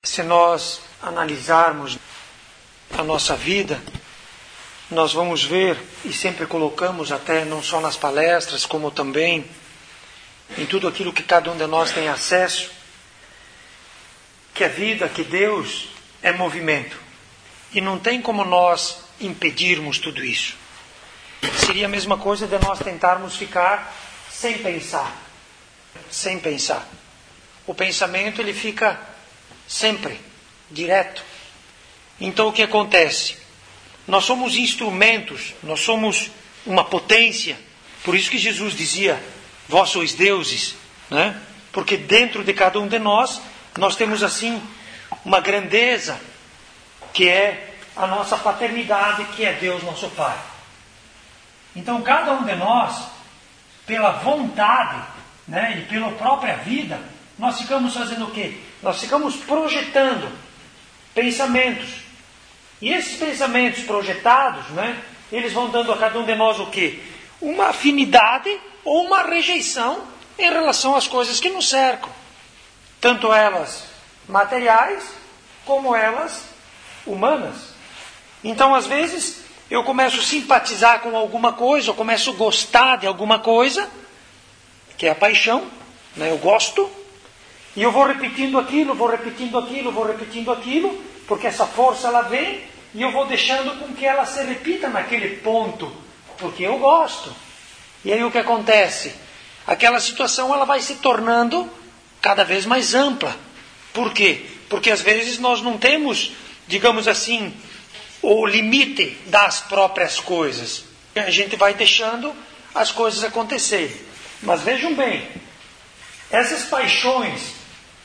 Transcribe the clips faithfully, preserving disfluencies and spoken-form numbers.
Se nós analisarmos a nossa vida, nós vamos ver, e sempre colocamos até não só nas palestras, como também em tudo aquilo que cada um de nós tem acesso, que a vida, que Deus é movimento. E não tem como nós impedirmos tudo isso. Seria a mesma coisa de nós tentarmos ficar sem pensar. Sem pensar. O pensamento ele fica sempre, direto. Então o que acontece? Nós somos instrumentos, nós somos uma potência. Por isso que Jesus dizia, vós sois deuses, né? Porque dentro de cada um de nós, nós temos assim uma grandeza, que é a nossa paternidade, que é Deus nosso Pai. Então cada um de nós, pela vontade, né, e pela própria vida, nós ficamos fazendo o quê? Nós ficamos projetando pensamentos. E esses pensamentos projetados, né, eles vão dando a cada um de nós o quê? Uma afinidade ou uma rejeição em relação às coisas que nos cercam. Tanto elas materiais, como elas humanas. Então, às vezes, eu começo a simpatizar com alguma coisa, eu começo a gostar de alguma coisa, que é a paixão, né? Eu gosto, e eu vou repetindo aquilo, vou repetindo aquilo, vou repetindo aquilo, porque essa força ela vem, e eu vou deixando com que ela se repita naquele ponto, porque eu gosto. E aí o que acontece? Aquela situação ela vai se tornando cada vez mais ampla. Por quê? Porque às vezes nós não temos, digamos assim, o limite das próprias coisas. A gente vai deixando as coisas acontecerem. Mas vejam bem, essas paixões,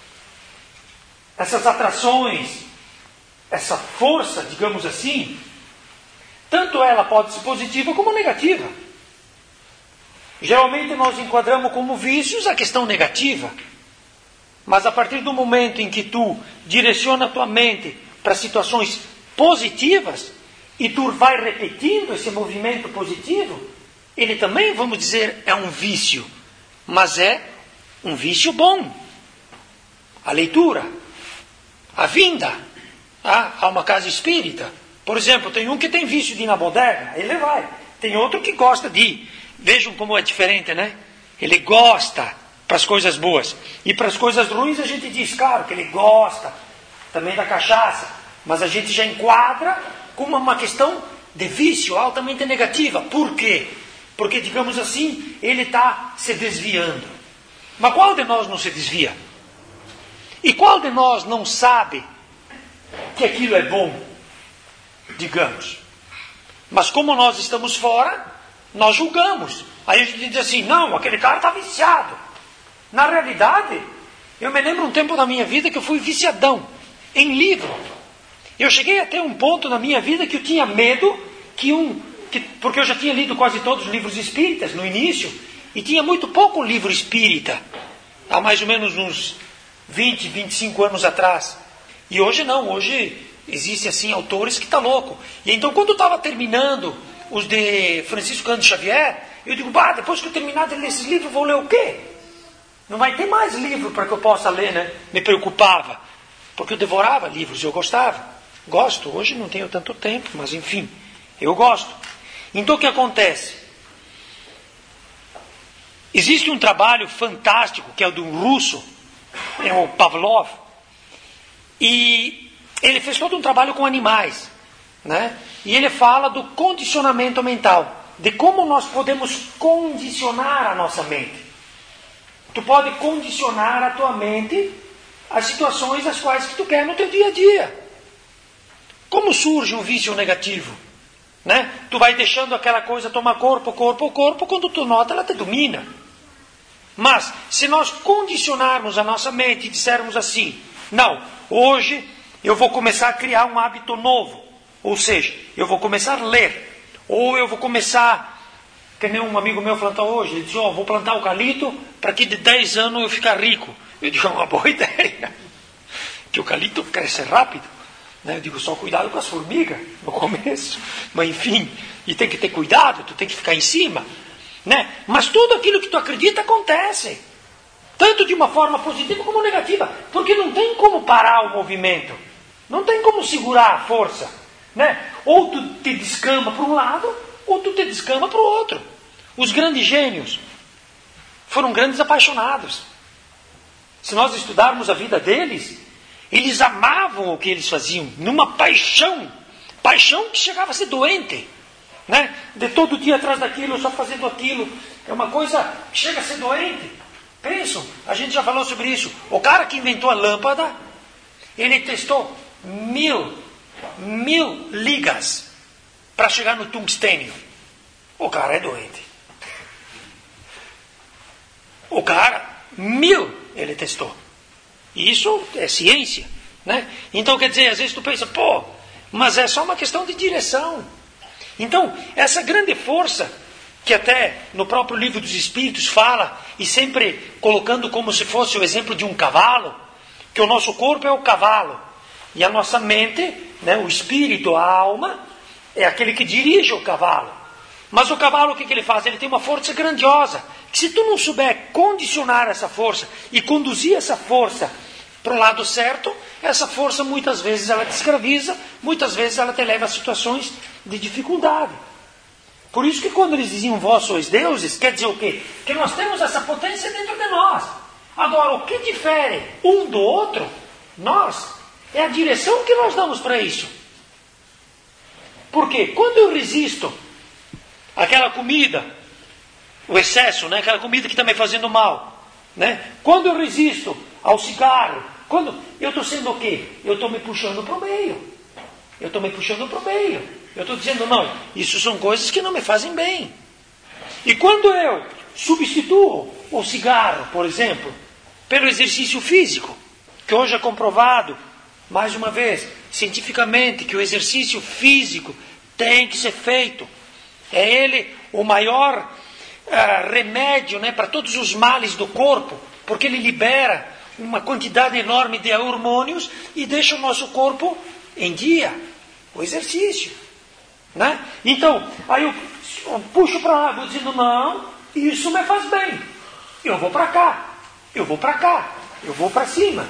essas atrações, essa força, digamos assim, tanto ela pode ser positiva como negativa. Geralmente nós enquadramos como vícios a questão negativa. Mas a partir do momento em que tu direciona a tua mente para situações positivas, e tu vai repetindo esse movimento positivo, ele também, vamos dizer, é um vício. Mas é um vício bom. A leitura, a vinda a uma casa espírita. Por exemplo, tem um que tem vício de ir na bodega, ele vai. Tem outro que gosta de ir. Vejam como é diferente, né? Ele gosta para as coisas boas. E para as coisas ruins a gente diz, claro, que ele gosta também da cachaça. Mas a gente já enquadra como uma questão de vício altamente negativa. Por quê? Porque, digamos assim, ele está se desviando. Mas qual de nós não se desvia? E qual de nós não sabe que aquilo é bom? Digamos. Mas como nós estamos fora, nós julgamos. Aí a gente diz assim, não, aquele cara está viciado. Na realidade, eu me lembro um tempo da minha vida que eu fui viciadão em livro. Eu cheguei até um ponto na minha vida que eu tinha medo que um... Que, porque eu já tinha lido quase todos os livros espíritas no início, e tinha muito pouco livro espírita, há mais ou menos uns vinte, vinte e cinco anos atrás. E hoje não, hoje existem assim autores que estão tá louco. E então quando eu estava terminando os de Francisco Cândido Xavier, eu digo, bah, depois que eu terminar de ler esses livros, vou ler o quê? Não vai ter mais livro para que eu possa ler, né? Me preocupava, porque eu devorava livros, eu gostava. Gosto, hoje não tenho tanto tempo, mas enfim, eu gosto. Então o que acontece? Existe um trabalho fantástico, que é o de um russo, é o Pavlov, e ele fez todo um trabalho com animais, né? E ele fala do condicionamento mental, de como nós podemos condicionar a nossa mente. Tu pode condicionar a tua mente às situações as quais que tu quer no teu dia a dia. Como surge um vício negativo? Né? Tu vai deixando aquela coisa tomar corpo, corpo, corpo, quando tu nota ela te domina. Mas se nós condicionarmos a nossa mente e dissermos assim, não, hoje eu vou começar a criar um hábito novo. Ou seja, eu vou começar a ler. Ou eu vou começar, que nem um amigo meu plantou hoje, ele disse, ó, oh, vou plantar eucalipto para que de dez anos eu ficar rico. Eu digo, é uma boa ideia. Que o eucalipto cresce rápido. Eu digo, só cuidado com as formigas no começo. Mas enfim, e tem que ter cuidado, tu tem que ficar em cima. Né? Mas tudo aquilo que tu acredita acontece. Tanto de uma forma positiva como negativa. Porque não tem como parar o movimento. Não tem como segurar a força. Né? Ou tu te descama para um lado, ou tu te descama para o outro. Os grandes gênios foram grandes apaixonados. Se nós estudarmos a vida deles, eles amavam o que eles faziam, numa paixão. Paixão que chegava a ser doente. Né? De todo dia atrás daquilo, só fazendo aquilo. É uma coisa que chega a ser doente. Pensam, a gente já falou sobre isso. O cara que inventou a lâmpada, ele testou mil, mil ligas para chegar no tungstênio. O cara é doente. O cara, mil, ele testou. Isso é ciência. Né? Então, quer dizer, às vezes tu pensa, pô, mas é só uma questão de direção. Então, essa grande força, que até no próprio livro dos Espíritos fala, e sempre colocando como se fosse o exemplo de um cavalo, que o nosso corpo é o cavalo, e a nossa mente, né, o espírito, a alma, é aquele que dirige o cavalo. Mas o cavalo, o que, que ele faz? Ele tem uma força grandiosa, que se tu não souber condicionar essa força, e conduzir essa força para o lado certo, essa força muitas vezes ela te escraviza, muitas vezes ela te leva a situações de dificuldade. Por isso que quando eles diziam vós sois deuses, quer dizer o quê? Que nós temos essa potência dentro de nós. Agora, o que difere um do outro, nós, é a direção que nós damos para isso. Porque quando eu resisto àquela comida, o excesso, né? Aquela comida que está me fazendo mal, né? Quando eu resisto ao cigarro, quando eu estou sendo o quê? Eu estou me puxando para o meio. Eu estou me puxando para o meio. Eu estou dizendo, não, isso são coisas que não me fazem bem. E quando eu substituo o cigarro, por exemplo, pelo exercício físico, que hoje é comprovado, mais uma vez, cientificamente, que o exercício físico tem que ser feito. É ele o maior uh, remédio, né, para todos os males do corpo, porque ele libera uma quantidade enorme de hormônios e deixa o nosso corpo em dia. O exercício. Né? Então, aí eu, eu puxo para lá, vou dizendo, não, isso me faz bem. Eu vou para cá, eu vou para cá, eu vou para cima.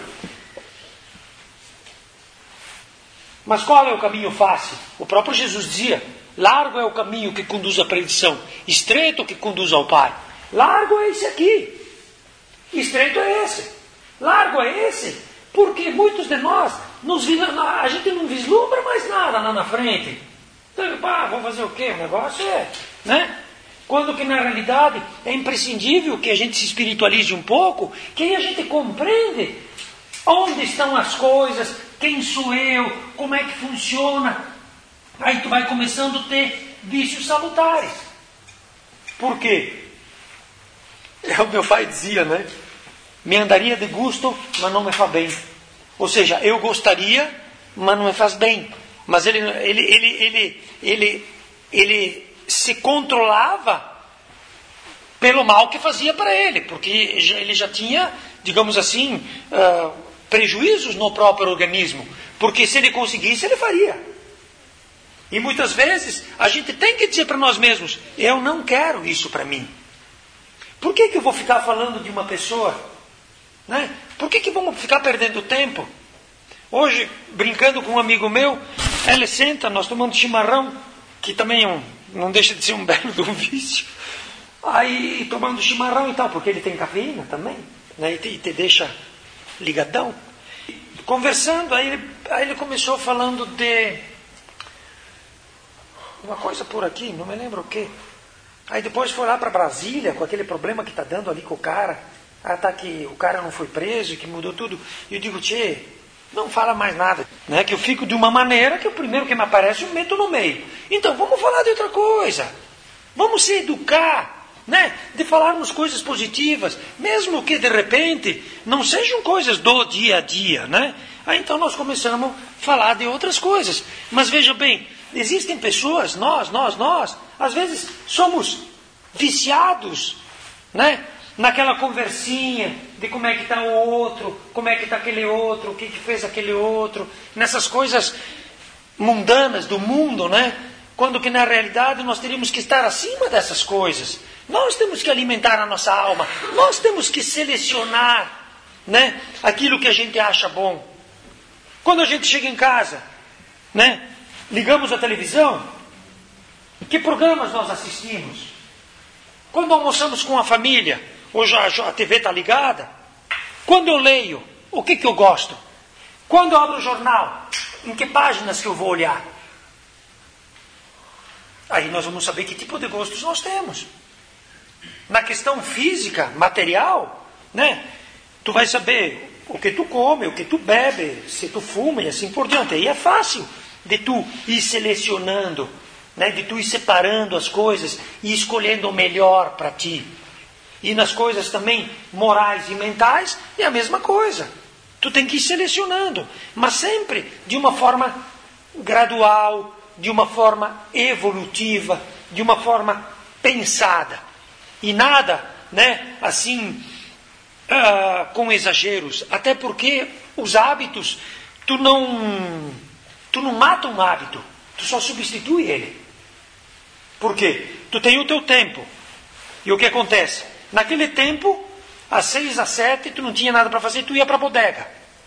Mas qual é o caminho fácil? O próprio Jesus dizia, largo é o caminho que conduz à perdição, estreito que conduz ao Pai. Largo é esse aqui, estreito é esse, largo é esse, porque muitos de nós, nos, a gente não vislumbra mais nada lá na frente. Então, pá, vou fazer o quê? O negócio é... Né? Quando que na realidade é imprescindível que a gente se espiritualize um pouco, que aí a gente compreende onde estão as coisas, quem sou eu, como é que funciona. Aí tu vai começando a ter vícios salutares. Por quê? É, o meu pai dizia, né? Me andaria de gosto, mas não me faz bem. Ou seja, eu gostaria, mas não me faz bem. Mas ele, ele, ele, ele, ele, ele se controlava pelo mal que fazia para ele, porque ele já tinha, digamos assim, uh, prejuízos no próprio organismo. Porque se ele conseguisse, ele faria. E muitas vezes a gente tem que dizer para nós mesmos, eu não quero isso para mim. Por que, que eu vou ficar falando de uma pessoa? Né? Por que, que vamos ficar perdendo tempo? Hoje, brincando com um amigo meu, ele senta, nós tomando chimarrão, que também é um, não deixa de ser um belo de um vício. Aí, tomando chimarrão e tal, porque ele tem cafeína também, né? E te, e te deixa ligadão. Conversando, aí ele, aí ele começou falando de uma coisa por aqui, não me lembro o quê. Aí depois foi lá para Brasília, com aquele problema que está dando ali com o cara. Ah, tá, que o cara não foi preso, que mudou tudo. E eu digo, tchê, não fala mais nada, né? Que eu fico de uma maneira que o primeiro que me aparece eu meto no meio. Então vamos falar de outra coisa. Vamos se educar, né? De falarmos coisas positivas, mesmo que de repente não sejam coisas do dia a dia, né? Aí então nós começamos a falar de outras coisas. Mas veja bem, existem pessoas, nós, nós, nós, às vezes somos viciados, né? Naquela conversinha de como é que está o outro, como é que está aquele outro, o que, que fez aquele outro, nessas coisas mundanas do mundo, né? Quando que na realidade nós teríamos que estar acima dessas coisas. Nós temos que alimentar a nossa alma. Nós temos que selecionar, né, aquilo que a gente acha bom. Quando a gente chega em casa, né, ligamos a televisão, que programas nós assistimos? Quando almoçamos com a família, hoje a T V está ligada. Quando eu leio, o que, que eu gosto? Quando eu abro o jornal, em que páginas que eu vou olhar? Aí nós vamos saber que tipo de gostos nós temos. Na questão física, material, né? Tu vai saber o que tu come, o que tu bebe, se tu fuma e assim por diante. Aí é fácil de tu ir selecionando, né? De tu ir separando as coisas e escolhendo o melhor para ti. E nas coisas também morais e mentais é a mesma coisa. Tu tem que ir selecionando, mas sempre de uma forma gradual, de uma forma evolutiva, de uma forma pensada. E nada, né, assim, uh, com exageros. Até porque os hábitos, tu não, tu não mata um hábito, tu só substitui ele. Por quê? Tu tem o teu tempo. E o que acontece? Naquele tempo, às seis, às sete, tu não tinha nada para fazer, tu ia para a bodega.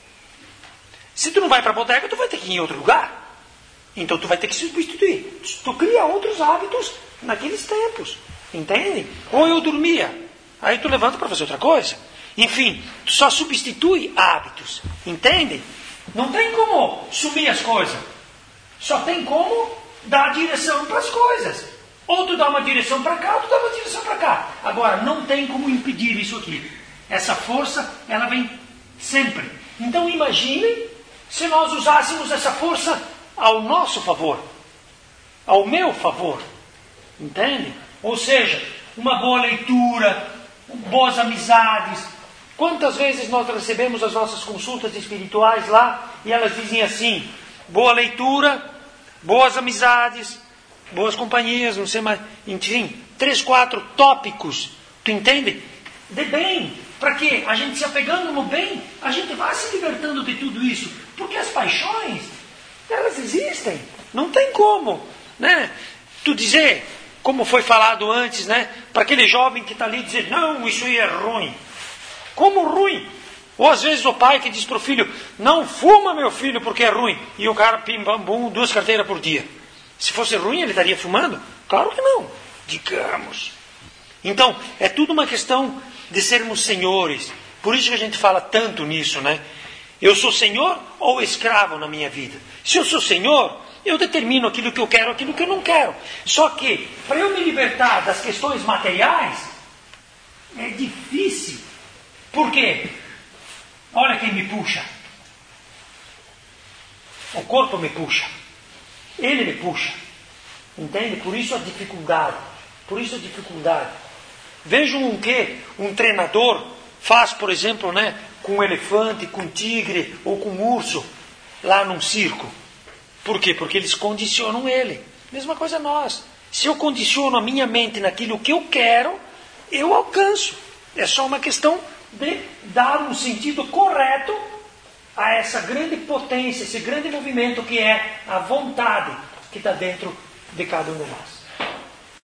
Se tu não vai para a bodega, tu vai ter que ir em outro lugar. Então tu vai ter que substituir. Tu cria outros hábitos naqueles tempos. Entende? Ou eu dormia, aí tu levanta para fazer outra coisa. Enfim, tu só substitui hábitos. Entende? Não tem como sumir as coisas. Só tem como dar direção para as coisas. Ou tu dá uma direção para cá, ou tu dá uma direção para cá. Agora, não tem como impedir isso aqui. Essa força, ela vem sempre. Então imagine se nós usássemos essa força ao nosso favor. Ao meu favor. Entende? Ou seja, uma boa leitura, boas amizades. Quantas vezes nós recebemos as nossas consultas espirituais lá e elas dizem assim, boa leitura, boas amizades, boas companhias, não sei mais, enfim, três, quatro tópicos, tu entende? De bem, para que a gente se apegando no bem, a gente vai se libertando de tudo isso, porque as paixões, elas existem, não tem como, né? Tu dizer, como foi falado antes, né? Para aquele jovem que está ali dizer, não, isso aí é ruim. Como ruim? Ou às vezes o pai que diz para o filho, não fuma meu filho porque é ruim. E o cara, pim, bam, bum, duas carteiras por dia. Se fosse ruim, ele estaria fumando? Claro que não. Digamos. Então, é tudo uma questão de sermos senhores. Por isso que a gente fala tanto nisso, né? Eu sou senhor ou escravo na minha vida? Se eu sou senhor, eu determino aquilo que eu quero, aquilo que eu não quero. Só que, para eu me libertar das questões materiais, é difícil. Por quê? Olha quem me puxa. O corpo me puxa. Ele me puxa. Entende? Por isso a dificuldade. Por isso a dificuldade. Vejam um que um treinador faz, por exemplo, né, com um elefante, com um tigre ou com um urso, lá num circo. Por quê? Porque eles condicionam ele. Mesma coisa nós. Se eu condiciono a minha mente naquilo que eu quero, eu alcanço. É só uma questão de dar um sentido correto a essa grande potência, esse grande movimento que é a vontade que está dentro de cada um de nós.